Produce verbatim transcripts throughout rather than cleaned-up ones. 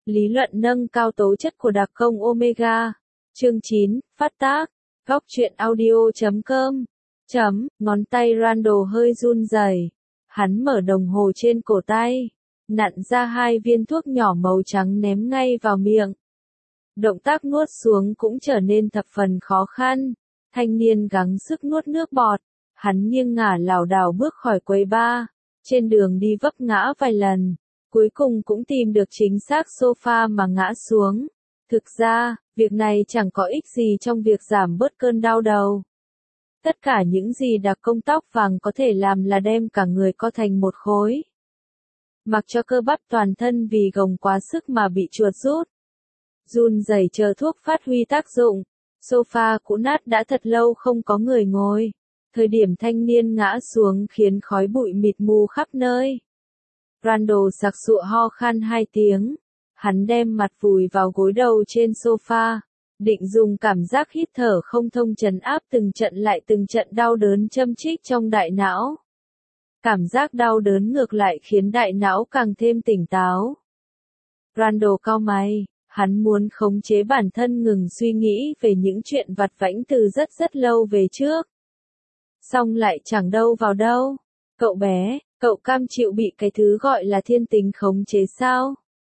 Lý luận nâng cao tố chất của đặc công Omega. Chương chín, phát tác. Góc truyện audio chấm com. Chấm, ngón tay Randall hơi run rẩy. Hắn mở đồng hồ trên cổ tay, nặn ra hai viên thuốc nhỏ màu trắng ném ngay vào miệng. Động tác nuốt xuống cũng trở nên thập phần khó khăn. Thanh niên gắng sức nuốt nước bọt. Hắn nghiêng ngả lảo đảo bước khỏi quầy bar. Trên đường đi vấp ngã vài lần. Cuối cùng cũng tìm được chính xác sofa mà ngã xuống. Thực ra, việc này chẳng có ích gì trong việc giảm bớt cơn đau đầu. Tất cả những gì đặc công tóc vàng có thể làm là đem cả người co thành một khối. Mặc cho cơ bắp toàn thân vì gồng quá sức mà bị chuột rút. Run rẩy chờ thuốc phát huy tác dụng. Sofa cũ nát đã thật lâu không có người ngồi. Thời điểm thanh niên ngã xuống khiến khói bụi mịt mù khắp nơi. Randall sặc sụa ho khan hai tiếng. Hắn đem mặt vùi vào gối đầu trên sofa. Định dùng cảm giác hít thở không thông trấn áp từng trận lại từng trận đau đớn châm chích trong đại não. Cảm giác đau đớn ngược lại khiến đại não càng thêm tỉnh táo. Randall cau mày, hắn muốn khống chế bản thân ngừng suy nghĩ về những chuyện vặt vãnh từ rất rất lâu về trước. Xong lại chẳng đâu vào đâu. Cậu bé, cậu cam chịu bị cái thứ gọi là thiên tính khống chế sao?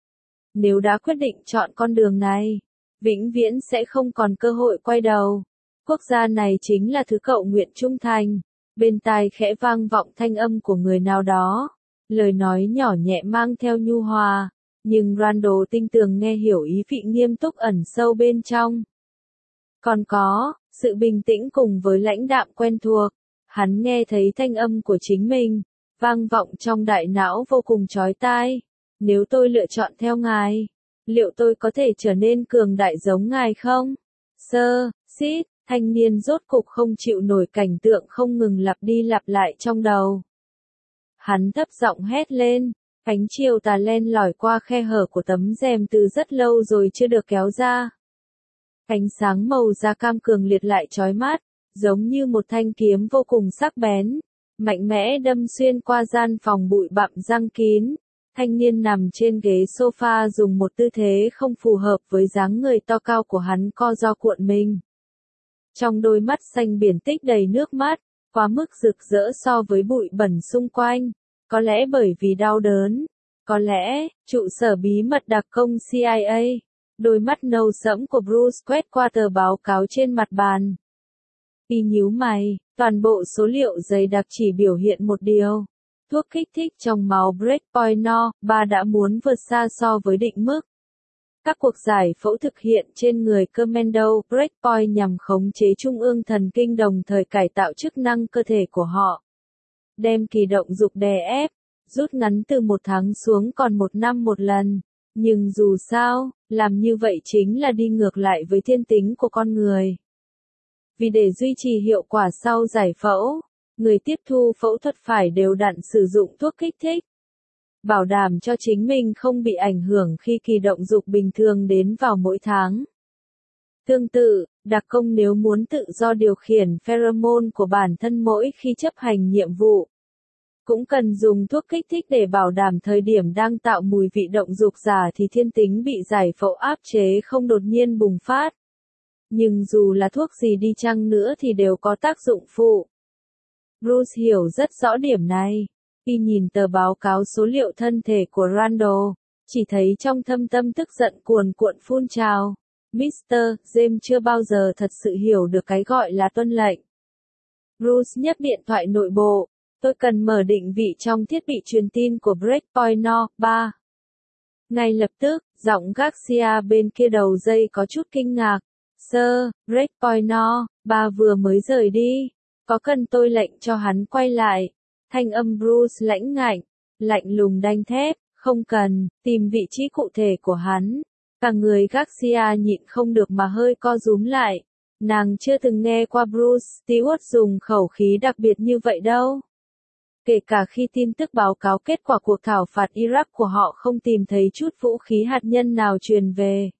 Nếu đã quyết định chọn con đường này, vĩnh viễn sẽ không còn cơ hội quay đầu. Quốc gia này chính là thứ cậu nguyện trung thành. Bên tai khẽ vang vọng thanh âm của người nào đó. Lời nói nhỏ nhẹ mang theo nhu hòa. Nhưng Randall tinh tường nghe hiểu ý vị nghiêm túc ẩn sâu bên trong. Còn có, sự bình tĩnh cùng với lãnh đạm quen thuộc. Hắn nghe thấy thanh âm của chính mình, vang vọng trong đại não vô cùng chói tai. Nếu tôi lựa chọn theo ngài, liệu tôi có thể trở nên cường đại giống ngài không? Sơ, xít, thanh niên rốt cục không chịu nổi cảnh tượng không ngừng lặp đi lặp lại trong đầu. Hắn thấp giọng hét lên, ánh chiều tà len lỏi qua khe hở của tấm rèm từ rất lâu rồi chưa được kéo ra. Ánh sáng màu da cam cường liệt lại chói mắt, giống như một thanh kiếm vô cùng sắc bén, mạnh mẽ đâm xuyên qua gian phòng bụi bặm răng kín. Thanh niên nằm trên ghế sofa dùng một tư thế không phù hợp với dáng người to cao của hắn co ro cuộn mình. Trong đôi mắt xanh biển tích đầy nước mắt, quá mức rực rỡ so với bụi bẩn xung quanh. Có lẽ bởi vì đau đớn, có lẽ, trụ sở bí mật đặc công C I A. Đôi mắt nâu sẫm của Bruce quét qua tờ báo cáo trên mặt bàn. Y nhíu mày, toàn bộ số liệu dày đặc chỉ biểu hiện một điều. Thuốc kích thích trong máu Breakpoint No ba đã muốn vượt xa so với định mức. Các cuộc giải phẫu thực hiện trên người Commando Breakpoint nhằm khống chế trung ương thần kinh đồng thời cải tạo chức năng cơ thể của họ. Đem kỳ động dục đè ép, rút ngắn từ một tháng xuống còn một năm một lần. Nhưng dù sao, làm như vậy chính là đi ngược lại với thiên tính của con người. Vì để duy trì hiệu quả sau giải phẫu, người tiếp thu phẫu thuật phải đều đặn sử dụng thuốc kích thích. Bảo đảm cho chính mình không bị ảnh hưởng khi kỳ động dục bình thường đến vào mỗi tháng. Tương tự, đặc công nếu muốn tự do điều khiển pheromone của bản thân mỗi khi chấp hành nhiệm vụ, cũng cần dùng thuốc kích thích để bảo đảm thời điểm đang tạo mùi vị động dục giả thì thiên tính bị giải phẫu áp chế không đột nhiên bùng phát. Nhưng dù là thuốc gì đi chăng nữa thì đều có tác dụng phụ. Bruce hiểu rất rõ điểm này. Y nhìn tờ báo cáo số liệu thân thể của Randall, chỉ thấy trong thâm tâm tức giận cuồn cuộn phun trào. mít tơ James chưa bao giờ thật sự hiểu được cái gọi là tuân lệnh. Bruce nhấc điện thoại nội bộ. Tôi cần mở định vị trong thiết bị truyền tin của Breakpoint No ba. Ngay lập tức, giọng Garcia bên kia đầu dây có chút kinh ngạc. Sir, Breakpoint No ba vừa mới rời đi. Có cần tôi lệnh cho hắn quay lại? Thanh âm Bruce lãnh ngạnh, lạnh lùng đanh thép, không cần, tìm vị trí cụ thể của hắn. Cả người Garcia nhịn không được mà hơi co rúm lại. Nàng chưa từng nghe qua Bruce Stewart dùng khẩu khí đặc biệt như vậy đâu. Kể cả khi tin tức báo cáo kết quả cuộc thảo phạt Iraq của họ không tìm thấy chút vũ khí hạt nhân nào truyền về.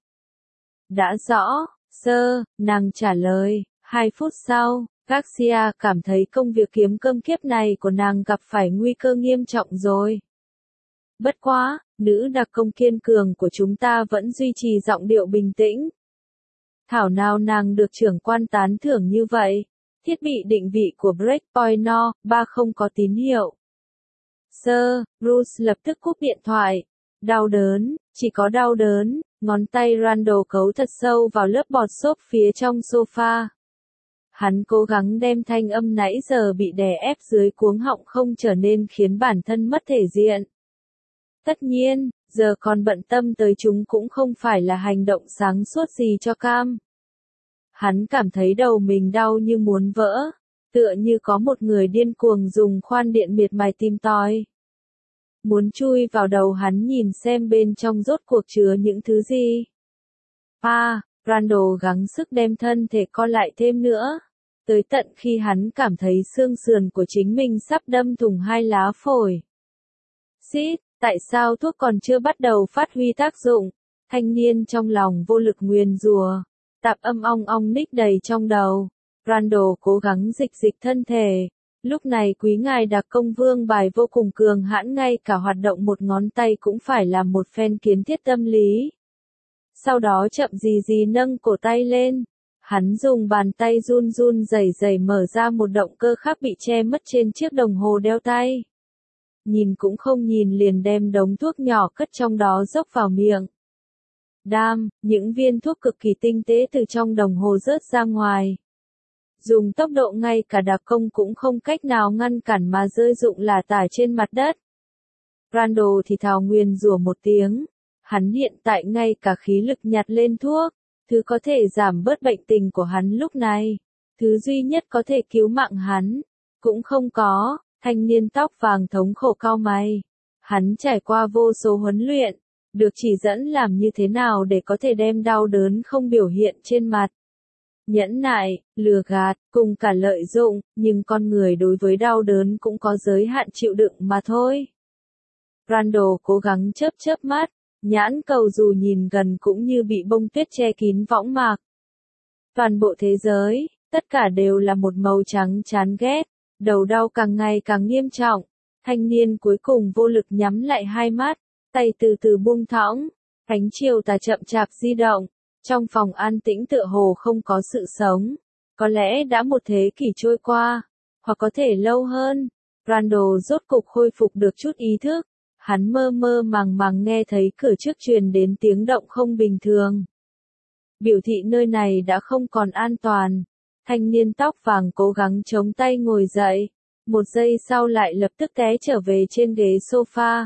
Đã rõ, sir, nàng trả lời. Hai phút sau, Garcia cảm thấy công việc kiếm cơm kiếp này của nàng gặp phải nguy cơ nghiêm trọng rồi. Bất quá, Nữ đặc công kiên cường của chúng ta vẫn duy trì giọng điệu bình tĩnh. Thảo nào nàng được trưởng quan tán thưởng như vậy. Thiết bị định vị của Breakpoint No. ba không có tín hiệu. Sir, Bruce lập tức cúp điện thoại. Đau đớn, chỉ có đau đớn, ngón tay Randall cấu thật sâu vào lớp bọt xốp phía trong sofa. Hắn cố gắng đem thanh âm nãy giờ bị đè ép dưới cuống họng không trở nên khiến bản thân mất thể diện. Tất nhiên, giờ còn bận tâm tới chúng cũng không phải là hành động sáng suốt gì cho Cam. Hắn cảm thấy đầu mình đau như muốn vỡ, tựa như có một người điên cuồng dùng khoan điện miệt mài tìm tòi. Muốn chui vào đầu hắn nhìn xem bên trong rốt cuộc chứa những thứ gì. À, Randall gắng sức đem thân thể co lại thêm nữa. Tới tận khi hắn cảm thấy xương sườn của chính mình sắp đâm thủng hai lá phổi. Xít, tại sao thuốc còn chưa bắt đầu phát huy tác dụng? Thanh niên trong lòng vô lực nguyền rủa. Tạp âm ong ong ních đầy trong đầu. Randall cố gắng dịch dịch thân thể. Lúc này quý ngài đặc công vương bài vô cùng cường hãn, ngay cả hoạt động một ngón tay cũng phải làm một phen kiến thiết tâm lý. Sau đó chậm gì gì nâng cổ tay lên. Hắn dùng bàn tay run run rẩy rẩy mở ra một động cơ khác bị che mất trên chiếc đồng hồ đeo tay. Nhìn cũng không nhìn liền đem đống thuốc nhỏ cất trong đó dốc vào miệng. Đam, những viên thuốc cực kỳ tinh tế từ trong đồng hồ rớt ra ngoài. Dùng tốc độ ngay cả đặc công cũng không cách nào ngăn cản mà rơi rụng lả tả trên mặt đất. Randall thì thào nguyền rủa một tiếng. Hắn hiện tại ngay cả khí lực nhặt lên thuốc, thứ có thể giảm bớt bệnh tình của hắn lúc này. Thứ duy nhất có thể cứu mạng hắn, cũng không có. Thanh niên tóc vàng thống khổ cau mày. Hắn trải qua vô số huấn luyện, được chỉ dẫn làm như thế nào để có thể đem đau đớn không biểu hiện trên mặt. Nhẫn nại, lừa gạt, cùng cả lợi dụng, nhưng con người đối với đau đớn cũng có giới hạn chịu đựng mà thôi. Randall cố gắng chớp chớp mắt, nhãn cầu dù nhìn gần cũng như bị bông tuyết che kín võng mạc. Toàn bộ thế giới, tất cả đều là một màu trắng chán ghét, đầu đau càng ngày càng nghiêm trọng. Thanh niên cuối cùng vô lực nhắm lại hai mắt, tay từ từ buông thõng, ánh chiều tà chậm chạp di động. Trong phòng an tĩnh tựa hồ không có sự sống. Có lẽ đã một thế kỷ trôi qua, hoặc có thể lâu hơn. Randall rốt cục khôi phục được chút ý thức. Hắn mơ mơ màng màng nghe thấy cửa trước truyền đến tiếng động không bình thường. Biểu thị nơi này đã không còn an toàn. Thanh niên tóc vàng cố gắng chống tay ngồi dậy. Một giây sau lại lập tức té trở về trên ghế sofa.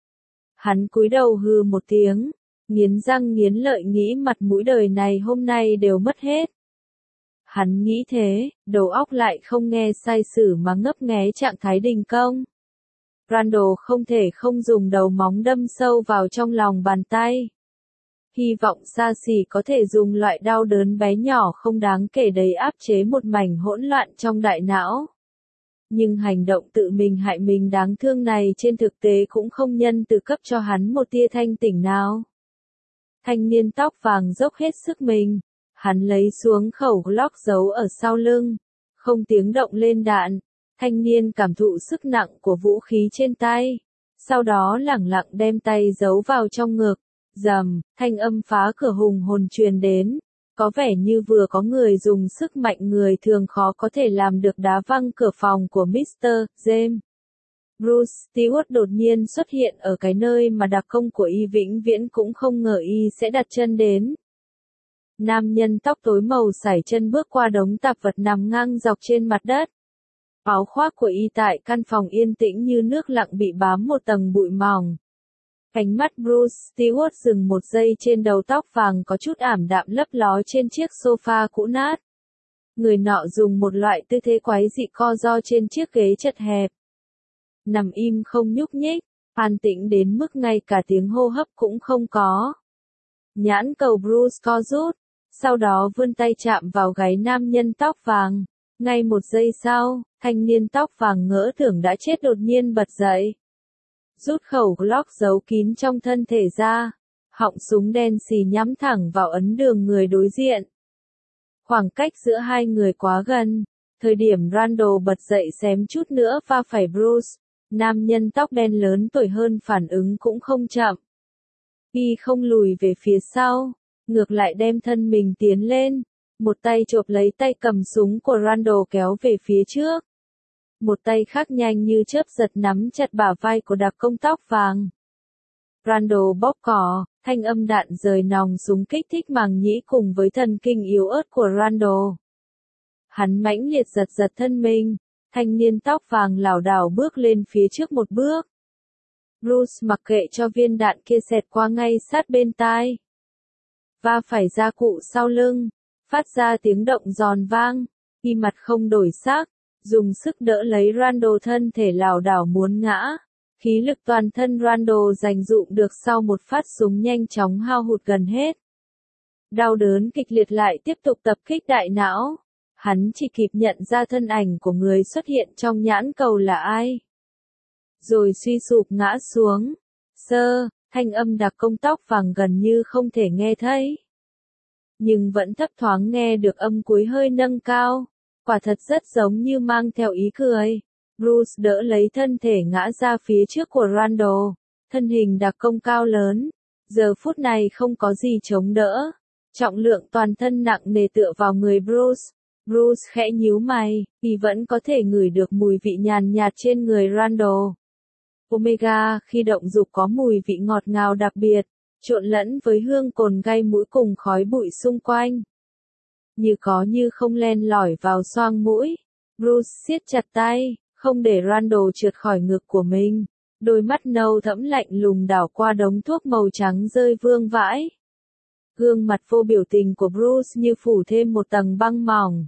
Hắn cúi đầu hừ một tiếng. Nghiến răng nghiến lợi nghĩ mặt mũi đời này hôm nay đều mất hết. Hắn nghĩ thế, đầu óc lại không nghe sai sử mà ngấp nghé trạng thái đình công. Randall không thể không dùng đầu móng đâm sâu vào trong lòng bàn tay. Hy vọng xa xỉ có thể dùng loại đau đớn bé nhỏ không đáng kể đấy áp chế một mảnh hỗn loạn trong đại não. Nhưng hành động tự mình hại mình đáng thương này trên thực tế cũng không nhân từ cấp cho hắn một tia thanh tỉnh nào. Thanh niên tóc vàng dốc hết sức mình. Hắn lấy xuống khẩu Glock giấu ở sau lưng. Không tiếng động lên đạn. Thanh niên cảm thụ sức nặng của vũ khí trên tay. Sau đó lẳng lặng đem tay giấu vào trong ngực. Rầm, thanh âm phá cửa hùng hồn truyền đến. Có vẻ như vừa có người dùng sức mạnh người thường khó có thể làm được đá văng cửa phòng của mít tơ James. Bruce Stewart đột nhiên xuất hiện ở cái nơi mà đặc công của y vĩnh viễn cũng không ngờ y sẽ đặt chân đến. Nam nhân tóc tối màu sải chân bước qua đống tạp vật nằm ngang dọc trên mặt đất. Áo khoác của y tại căn phòng yên tĩnh như nước lặng bị bám một tầng bụi mỏng. Ánh mắt Bruce Stewart dừng một giây trên đầu tóc vàng có chút ảm đạm lấp ló trên chiếc sofa cũ nát. Người nọ dùng một loại tư thế quái dị co ro trên chiếc ghế chật hẹp. Nằm im không nhúc nhích, an tĩnh đến mức ngay cả tiếng hô hấp cũng không có. Nhãn cầu Bruce co rút, sau đó vươn tay chạm vào gáy nam nhân tóc vàng. Ngay một giây sau, thanh niên tóc vàng ngỡ tưởng đã chết đột nhiên bật dậy. Rút khẩu Glock giấu kín trong thân thể ra. Họng súng đen xì nhắm thẳng vào ấn đường người đối diện. Khoảng cách giữa hai người quá gần. Thời điểm Randall bật dậy xém chút nữa va phải Bruce. Nam nhân tóc đen lớn tuổi hơn phản ứng cũng không chậm. Y không lùi về phía sau, ngược lại đem thân mình tiến lên, một tay chộp lấy tay cầm súng của Randall kéo về phía trước. Một tay khác nhanh như chớp giật nắm chặt bả vai của đặc công tóc vàng. Randall bóp cò, thanh âm đạn rời nòng súng kích thích màng nhĩ cùng với thần kinh yếu ớt của Randall. Hắn mãnh liệt giật giật thân mình, thanh niên tóc vàng lảo đảo bước lên phía trước một bước. Bruce mặc kệ cho viên đạn kia xẹt qua ngay sát bên tai. Va phải da cụ sau lưng, phát ra tiếng động giòn vang, y mặt không đổi sắc, dùng sức đỡ lấy Randall thân thể lảo đảo muốn ngã. Khí lực toàn thân Randall dành dụm được sau một phát súng nhanh chóng hao hụt gần hết. Đau đớn kịch liệt lại tiếp tục tập kích đại não. Hắn chỉ kịp nhận ra thân ảnh của người xuất hiện trong nhãn cầu là ai. Rồi suy sụp ngã xuống. Sơ, thanh âm đặc công tóc vàng gần như không thể nghe thấy. Nhưng vẫn thấp thoáng nghe được âm cuối hơi nâng cao. Quả thật rất giống như mang theo ý cười. Bruce đỡ lấy thân thể ngã ra phía trước của Randall. Thân hình đặc công cao lớn. Giờ phút này không có gì chống đỡ. Trọng lượng toàn thân nặng nề tựa vào người Bruce. Bruce khẽ nhíu mày, vì vẫn có thể ngửi được mùi vị nhàn nhạt trên người Randall. Omega khi động dục có mùi vị ngọt ngào đặc biệt, trộn lẫn với hương cồn gây mũi cùng khói bụi xung quanh. Như có như không len lỏi vào xoang mũi. Bruce siết chặt tay, không để Randall trượt khỏi ngực của mình. Đôi mắt nâu thẫm lạnh lùng đảo qua đống thuốc màu trắng rơi vương vãi. Gương mặt vô biểu tình của Bruce như phủ thêm một tầng băng mỏng.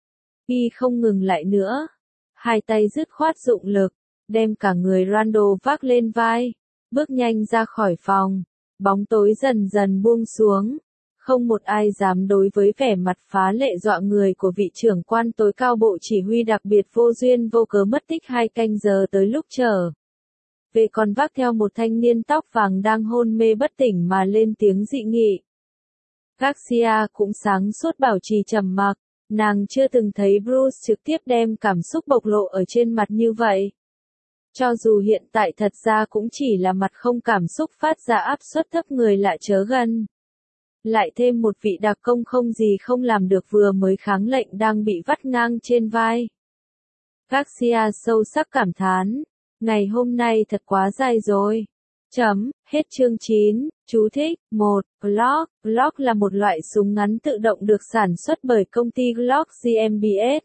Y không ngừng lại nữa. Hai tay dứt khoát dụng lực, đem cả người Randall vác lên vai, bước nhanh ra khỏi phòng. Bóng tối dần dần buông xuống. Không một ai dám đối với vẻ mặt phá lệ dọa người của vị trưởng quan tối cao bộ chỉ huy đặc biệt vô duyên vô cớ mất tích hai canh giờ tới lúc trở về còn vác theo một thanh niên tóc vàng đang hôn mê bất tỉnh mà lên tiếng dị nghị. Garcia cũng sáng suốt bảo trì trầm mặc, nàng chưa từng thấy Bruce trực tiếp đem cảm xúc bộc lộ ở trên mặt như vậy. Cho dù hiện tại thật ra cũng chỉ là mặt không cảm xúc phát ra áp suất thấp người lạ chớ gần. Lại thêm một vị đặc công không gì không làm được vừa mới kháng lệnh đang bị vắt ngang trên vai. Garcia sâu sắc cảm thán, ngày hôm nay thật quá dài rồi. Chấm, hết chương chín, chú thích, một, Glock. Glock là một loại súng ngắn tự động được sản xuất bởi công ty Glock giê em bê ét.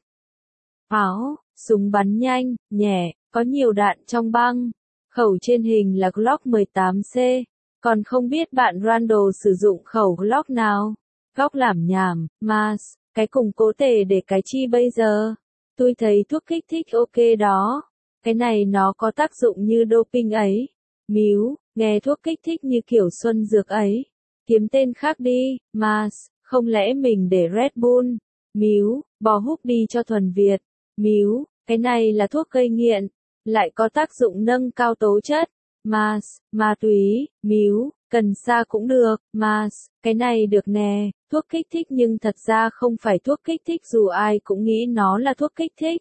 Áo, súng bắn nhanh, nhẹ, có nhiều đạn trong băng. Khẩu trên hình là Glock mười tám C. Còn không biết bạn Randall sử dụng khẩu Glock nào? Góc làm nhảm, Mars, cái cùng cố tề để cái chi bây giờ? Tôi thấy thuốc kích thích ok đó. Cái này nó có tác dụng như doping ấy. Míu, nghe thuốc kích thích như kiểu xuân dược ấy. Kiếm tên khác đi, Mars, không lẽ mình để Red Bull? Míu, bò húc đi cho thuần Việt. Míu, cái này là thuốc gây nghiện, lại có tác dụng nâng cao tố chất. Mars, ma túy, míu, cần sa cũng được. Mars, cái này được nè, thuốc kích thích nhưng thật ra không phải thuốc kích thích dù ai cũng nghĩ nó là thuốc kích thích.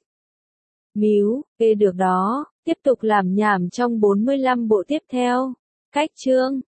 Míu, kê được đó, tiếp tục làm nhảm trong bốn mươi lăm bộ tiếp theo. Cách chương